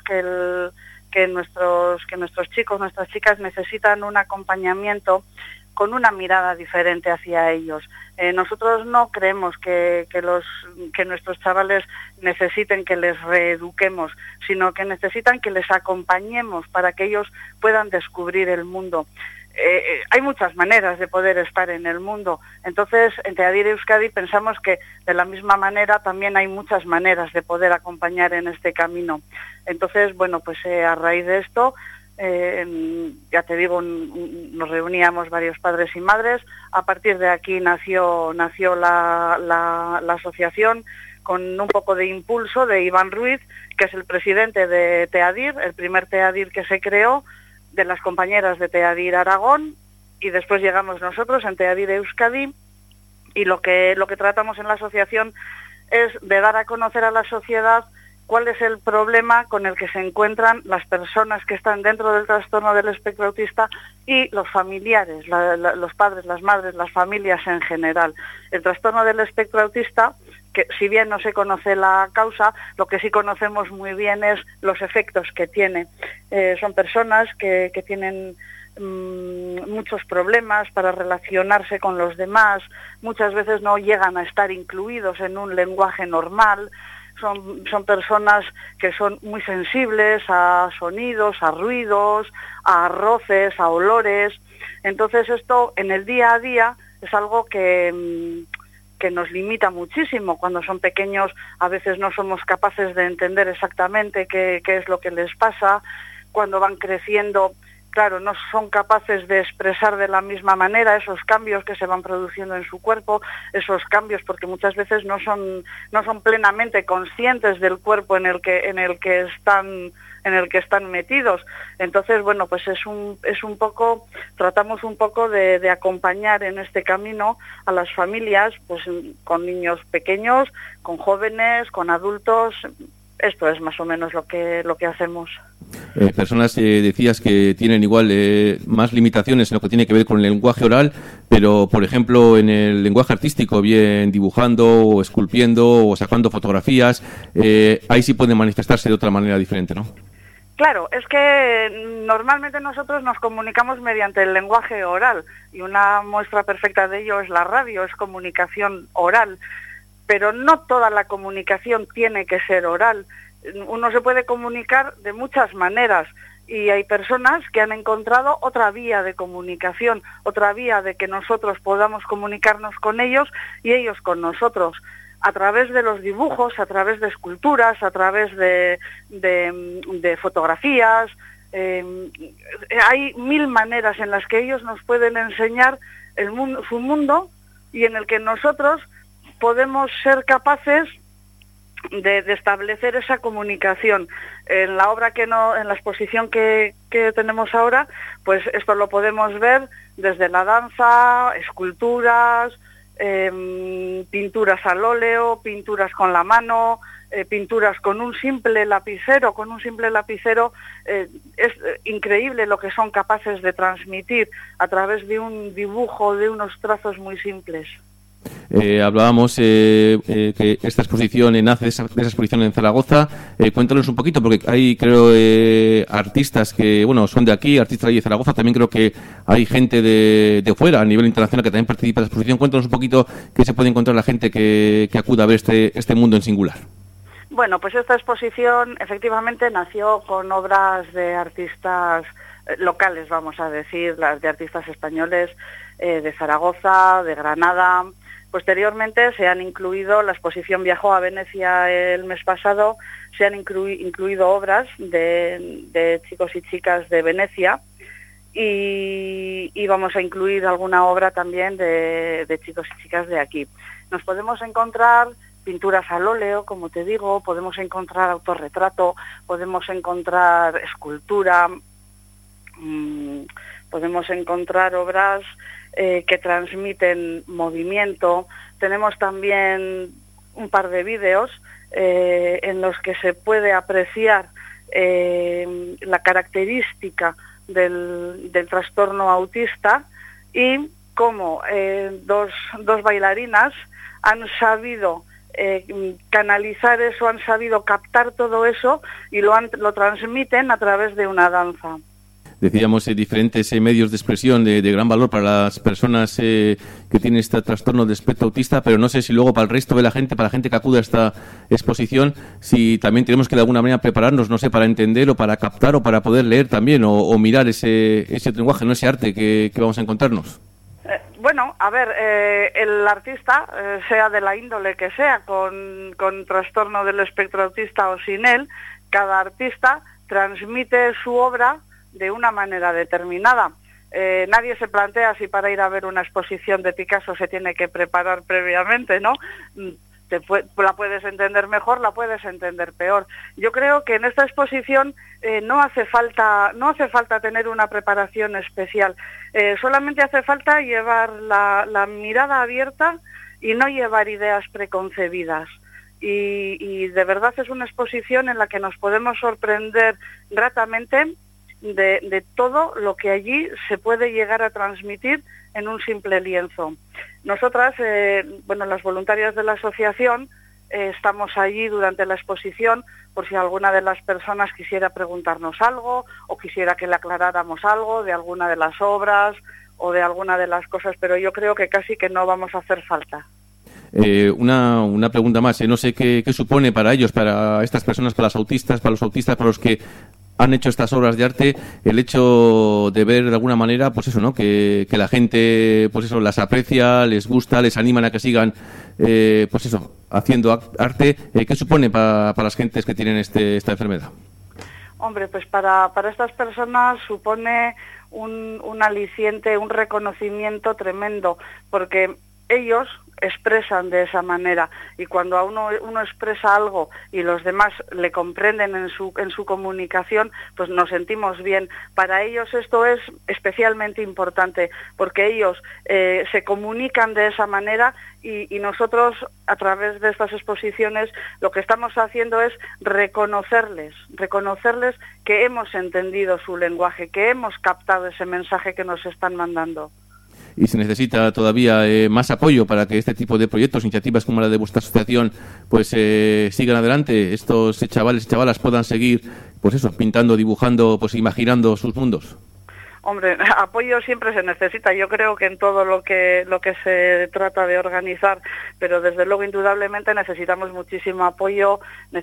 [SPEAKER 10] que nuestros chicos, nuestras chicas necesitan un acompañamiento con una mirada diferente hacia ellos. Nosotros no creemos que nuestros chavales necesiten que les reeduquemos, sino que necesitan que les acompañemos para que ellos puedan descubrir el mundo. Hay muchas maneras de poder estar en el mundo. Entonces, en Teadir Euskadi pensamos que de la misma manera también hay muchas maneras de poder acompañar en este camino. Entonces, bueno, pues a raíz de esto, ya te digo, nos reuníamos varios padres y madres. A partir de aquí nació la asociación con un poco de impulso de Iván Ruiz, que es el presidente de Teadir, el primer Teadir que se creó, de las compañeras de Teadir Aragón, y después llegamos nosotros en Teadir Euskadi, y lo que tratamos en la asociación es de dar a conocer a la sociedad cuál es el problema con el que se encuentran las personas que están dentro del trastorno del espectro autista y los familiares, los padres, las madres, las familias en general. El trastorno del espectro autista, que si bien no se conoce la causa, lo que sí conocemos muy bien es los efectos que tiene. Son personas que tienen muchos problemas para relacionarse con los demás, muchas veces no llegan a estar incluidos en un lenguaje normal. Son personas que son muy sensibles a sonidos, a ruidos, a roces, a olores. Entonces esto en el día a día es algo que nos limita muchísimo. Cuando son pequeños a veces no somos capaces de entender exactamente qué es lo que les pasa. Cuando van creciendo, claro, no son capaces de expresar de la misma manera esos cambios que se van produciendo en su cuerpo, esos cambios, porque muchas veces no son plenamente conscientes del cuerpo en el que están metidos. Entonces, bueno, pues tratamos un poco de acompañar en este camino a las familias, pues con niños pequeños, con jóvenes, con adultos. Esto es más o menos lo que hacemos.
[SPEAKER 2] Personas, decías que tienen igual más limitaciones en lo que tiene que ver con el lenguaje oral, pero, por ejemplo, en el lenguaje artístico, bien dibujando o esculpiendo o sacando fotografías, ahí sí pueden manifestarse de otra manera diferente, ¿no?
[SPEAKER 10] Claro, es que normalmente nosotros nos comunicamos mediante el lenguaje oral y una muestra perfecta de ello es la radio, es comunicación oral, pero no toda la comunicación tiene que ser oral. Uno se puede comunicar de muchas maneras y hay personas que han encontrado otra vía de comunicación, otra vía de que nosotros podamos comunicarnos con ellos y ellos con nosotros, a través de los dibujos, a través de esculturas, a través de fotografías. Hay 1000 maneras en las que ellos nos pueden enseñar su mundo y en el que nosotros podemos ser capaces de establecer esa comunicación. En la obra en la exposición que tenemos ahora, pues esto lo podemos ver desde la danza, esculturas, pinturas al óleo, pinturas con la mano, pinturas con un simple lapicero. Es increíble lo que son capaces de transmitir a través de un dibujo, de unos trazos muy simples.
[SPEAKER 2] Hablábamos que esta exposición nace de esa exposición en Zaragoza. Cuéntanos un poquito, porque hay, creo, artistas que, bueno, son de aquí, artistas de Zaragoza. También creo que hay gente de fuera, a nivel internacional, que también participa en la exposición. Cuéntanos un poquito qué se puede encontrar la gente que acuda a ver este mundo en singular.
[SPEAKER 10] Bueno, pues esta exposición efectivamente nació con obras de artistas locales, vamos a decir, las de artistas españoles de Zaragoza, de Granada. Posteriormente se han incluido, la exposición viajó a Venecia el mes pasado, se han incluido obras de chicos y chicas de Venecia y vamos a incluir alguna obra también de chicos y chicas de aquí. Nos podemos encontrar pinturas al óleo, como te digo, podemos encontrar autorretrato, podemos encontrar escultura, podemos encontrar obras que transmiten movimiento. Tenemos también un par de vídeos en los que se puede apreciar la característica del trastorno autista y cómo dos bailarinas han sabido canalizar eso, han sabido captar todo eso y lo transmiten a través de una danza.
[SPEAKER 2] Decíamos diferentes medios de expresión de gran valor para las personas que tienen este trastorno de espectro autista, pero no sé si luego para el resto de la gente, para la gente que acude a esta exposición, si también tenemos que de alguna manera prepararnos, no sé, para entender o para captar o para poder leer también o mirar ese lenguaje, no ese arte que vamos a encontrarnos.
[SPEAKER 10] Bueno, a ver, el artista, sea de la índole que sea, con trastorno del espectro autista o sin él, cada artista transmite su obra de una manera determinada. Nadie se plantea si para ir a ver una exposición de Picasso se tiene que preparar previamente, ¿no? La puedes entender mejor, la puedes entender peor. Yo creo que en esta exposición no hace falta tener una preparación especial. Solamente hace falta llevar la mirada abierta y no llevar ideas preconcebidas. Y de verdad es una exposición en la que nos podemos sorprender gratamente de todo lo que allí se puede llegar a transmitir en un simple lienzo. Nosotras, las voluntarias de la asociación, estamos allí durante la exposición por si alguna de las personas quisiera preguntarnos algo o quisiera que le aclaráramos algo de alguna de las obras o de alguna de las cosas, pero yo creo que casi que no vamos a hacer falta.
[SPEAKER 2] Una pregunta más, no sé qué supone para ellos, para estas personas, para los autistas, para los que han hecho estas obras de arte, el hecho de ver de alguna manera, pues eso, ¿no? Que la gente, pues eso, las aprecia, les gusta, les animan a que sigan, pues eso, haciendo arte. ¿Qué supone para las gentes que tienen esta enfermedad?
[SPEAKER 10] Hombre, pues para estas personas supone un aliciente, un reconocimiento tremendo, porque ellos expresan de esa manera y cuando a uno expresa algo y los demás le comprenden en su comunicación, pues nos sentimos bien. Para ellos esto es especialmente importante porque ellos se comunican de esa manera y nosotros a través de estas exposiciones lo que estamos haciendo es reconocerles que hemos entendido su lenguaje, que hemos captado ese mensaje que nos están mandando.
[SPEAKER 2] Y se necesita todavía más apoyo para que este tipo de proyectos, iniciativas como la de vuestra asociación, pues sigan adelante, estos chavales y chavalas puedan seguir pues eso, pintando, dibujando, pues imaginando sus mundos?
[SPEAKER 10] Hombre, apoyo siempre se necesita, yo creo que en todo lo que se trata de organizar, pero desde luego indudablemente necesitaríamos muchísimo apoyo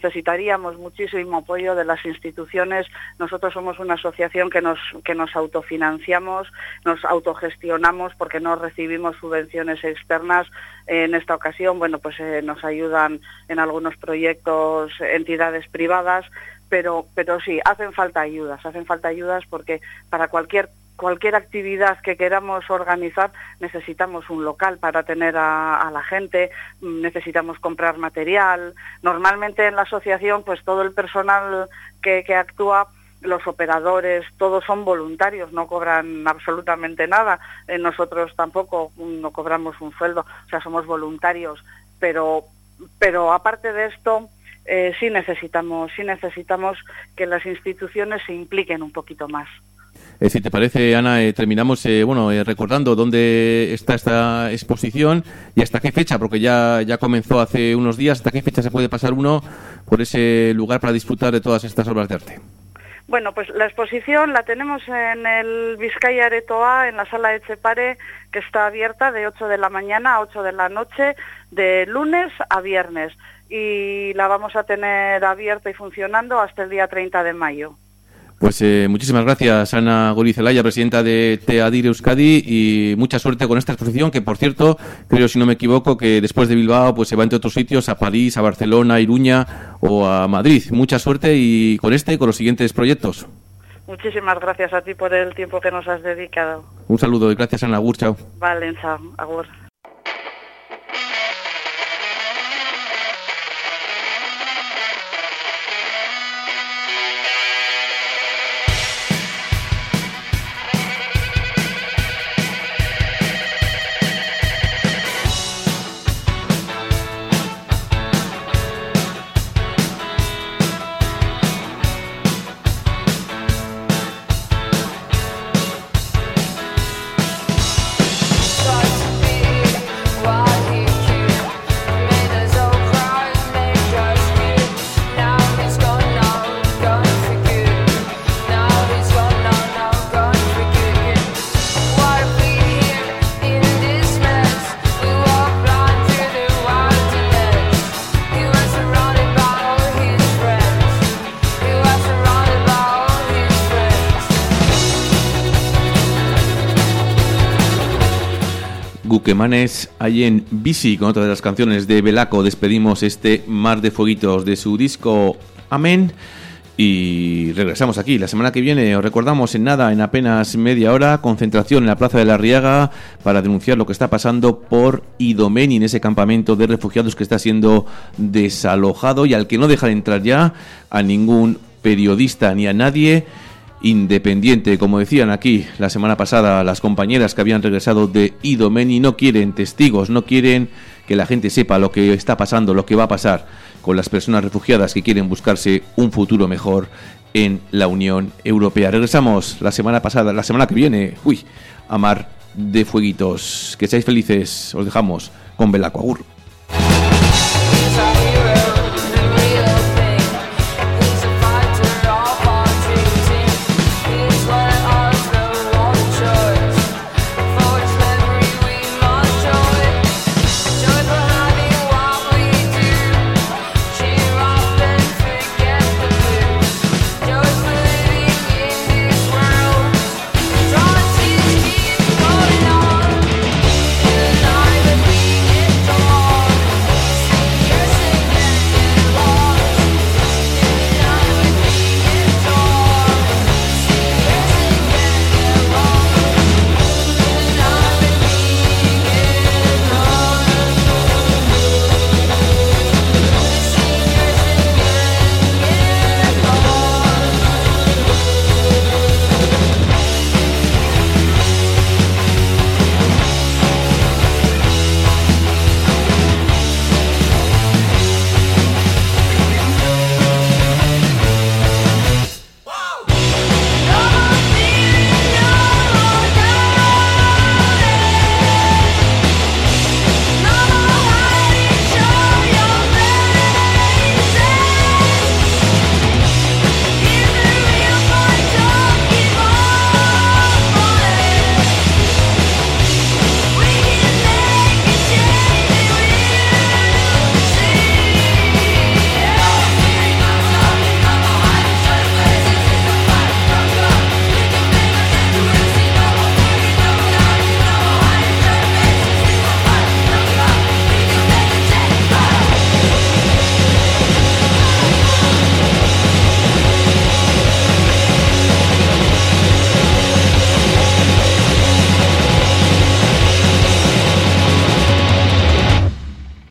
[SPEAKER 10] de las instituciones. Nosotros somos una asociación que nos autofinanciamos, nos autogestionamos porque no recibimos subvenciones externas. En esta ocasión, bueno, pues nos ayudan en algunos proyectos entidades privadas, pero sí, hacen falta ayudas porque para cualquier actividad que queramos organizar necesitamos un local para tener a la gente, necesitamos comprar material. Normalmente en la asociación pues todo el personal que actúa, los operadores, todos son voluntarios, no cobran absolutamente nada. Nosotros tampoco no cobramos un sueldo, o sea, somos voluntarios, pero aparte de esto, sí necesitamos que las instituciones se impliquen un poquito más.
[SPEAKER 2] Si te parece, Ana, terminamos recordando dónde está esta exposición y hasta qué fecha, porque ya comenzó hace unos días. ¿Hasta qué fecha se puede pasar uno por ese lugar para disfrutar de todas estas obras de arte?
[SPEAKER 10] Bueno, pues la exposición la tenemos en el Vizcaya Aretoa, en la sala Etxepare, que está abierta de 8 de la mañana a 8 de la noche, de lunes a viernes. Y la vamos a tener abierta y funcionando hasta el día 30 de mayo.
[SPEAKER 2] Pues muchísimas gracias, Ana Goirizelaya, presidenta de TEADIR Euskadi, y mucha suerte con esta exposición, que por cierto, creo, si no me equivoco, que después de Bilbao pues se va entre otros sitios, a París, a Barcelona, a Iruña o a Madrid. Mucha suerte y con los siguientes proyectos.
[SPEAKER 10] Muchísimas gracias a ti por el tiempo que nos has dedicado.
[SPEAKER 2] Un saludo y gracias, Ana. Agur, chao.
[SPEAKER 10] Vale, chao. Agur.
[SPEAKER 2] Guquemanes Haien Bizi, con otra de las canciones de Belaco, despedimos este Mar de Fueguitos de su disco Amén. Y regresamos aquí la semana que viene. Os recordamos en apenas media hora, concentración en la Plaza de la Arriaga para denunciar lo que está pasando por Idomeni, en ese campamento de refugiados que está siendo desalojado y al que no dejan entrar ya a ningún periodista ni a nadie independiente. Como decían aquí la semana pasada las compañeras que habían regresado de Idomeni, no quieren testigos, no quieren que la gente sepa lo que está pasando, lo que va a pasar con las personas refugiadas que quieren buscarse un futuro mejor en la Unión Europea. Regresamos la semana que viene, a Mar de Fueguitos. Que seáis felices, os dejamos con Belaco. Agur.